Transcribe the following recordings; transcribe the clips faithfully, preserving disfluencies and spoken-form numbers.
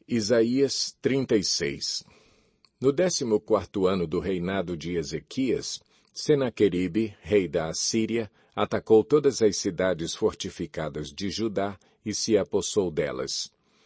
Isaías trinta e seis. No décimo quarto ano do reinado de Ezequias, Senaqueribe, rei da Assíria, atacou todas as cidades fortificadas de Judá e se apossou delas.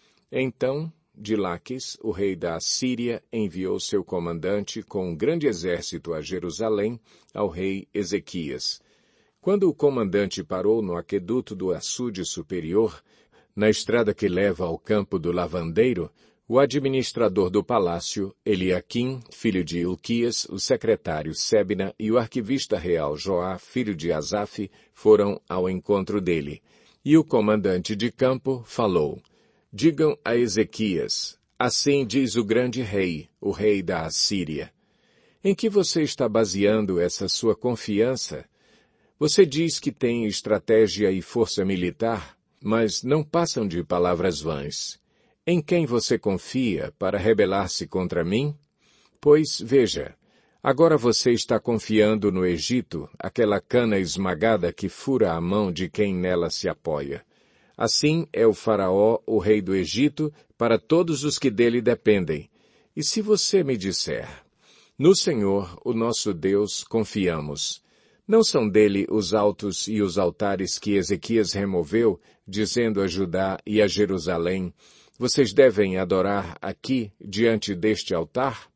Então, de Laques, o rei da Assíria, enviou seu comandante com um grande exército a Jerusalém, ao rei Ezequias. Quando o comandante parou no aqueduto do açude superior, na estrada que leva ao campo do lavandeiro, o administrador do palácio, Eliaquim, filho de Hilquias, o secretário Sebna e o arquivista real Joá, filho de Asaf, foram ao encontro dele. E o comandante de campo falou: Digam a Ezequias, assim diz o grande rei, o rei da Assíria. Em que você está baseando essa sua confiança? Você diz que tem estratégia e força militar, mas não passam de palavras vãs. Em quem você confia para rebelar-se contra mim? Pois, veja, agora você está confiando no Egito, aquela cana esmagada que fura a mão de quem nela se apoia. Assim é o faraó, o rei do Egito, para todos os que dele dependem. E se você me disser, no Senhor, o nosso Deus, confiamos, não são dele os altos e os altares que Ezequias removeu, dizendo a Judá e a Jerusalém, vocês devem adorar aqui, diante deste altar?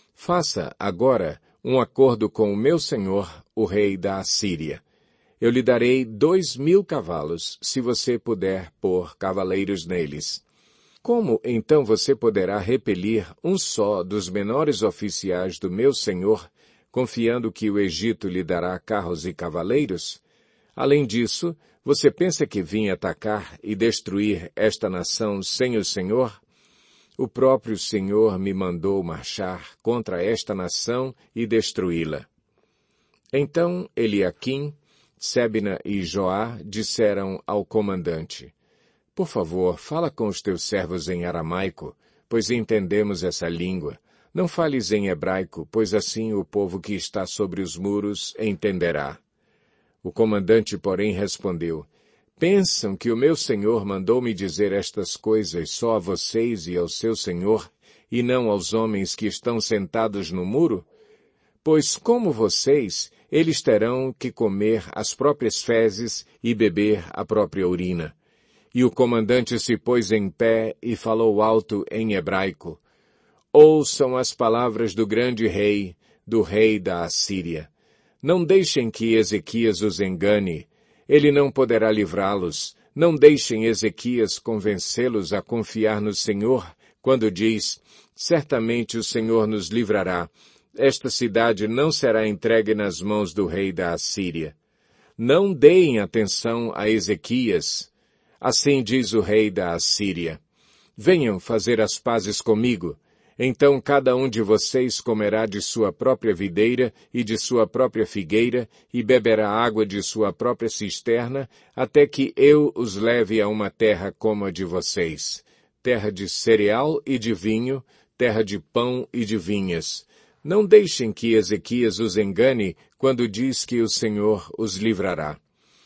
Faça, agora, um acordo com o meu senhor, o rei da Assíria. Eu lhe darei dois mil cavalos, se você puder pôr cavaleiros neles. Como, então, você poderá repelir um só dos menores oficiais do meu senhor, confiando que o Egito lhe dará carros e cavaleiros? Além disso, você pensa que vim atacar e destruir esta nação sem o Senhor? O próprio Senhor me mandou marchar contra esta nação e destruí-la. Então Eliaquim, Sebna e Joá disseram ao comandante, Por favor, fala com os teus servos em aramaico, pois entendemos essa língua. Não fales em hebraico, pois assim o povo que está sobre os muros entenderá. O comandante, porém, respondeu, Pensam que o meu senhor mandou-me dizer estas coisas só a vocês e ao seu senhor, e não aos homens que estão sentados no muro? Pois, como vocês, eles terão que comer as próprias fezes e beber a própria urina. E o comandante se pôs em pé e falou alto em hebraico, Ouçam as palavras do grande rei, do rei da Assíria. Não deixem que Ezequias os engane. Ele não poderá livrá-los. Não deixem Ezequias convencê-los a confiar no Senhor, quando diz, certamente o Senhor nos livrará. Esta cidade não será entregue nas mãos do rei da Assíria. Não deem atenção a Ezequias. Assim diz o rei da Assíria. Venham fazer as pazes comigo. Então cada um de vocês comerá de sua própria videira e de sua própria figueira e beberá água de sua própria cisterna, até que eu os leve a uma terra como a de vocês, terra de cereal e de vinho, terra de pão e de vinhas. Não deixem que Ezequias os engane quando diz que o Senhor os livrará.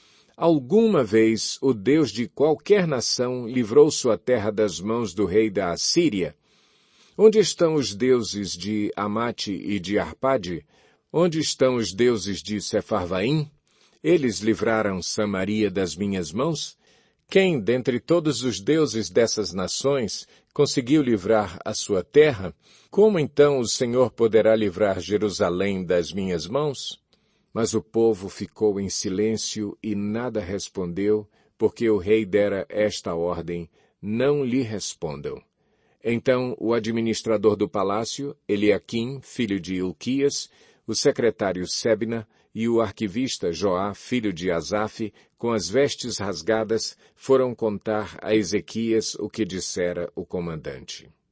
Alguma vez o Deus de qualquer nação livrou sua terra das mãos do rei da Assíria? Onde estão os deuses de Amate e de Arpade? Onde estão os deuses de Sefarvaim? Eles livraram Samaria das minhas mãos? Quem, dentre todos os deuses dessas nações, conseguiu livrar a sua terra? Como então o Senhor poderá livrar Jerusalém das minhas mãos? Mas o povo ficou em silêncio e nada respondeu, porque o rei dera esta ordem, não lhe respondam. Então o administrador do palácio, Eliaquim, filho de Hilquias, o secretário Sebna e o arquivista Joá, filho de Asaf, com as vestes rasgadas, foram contar a Ezequias o que dissera o comandante.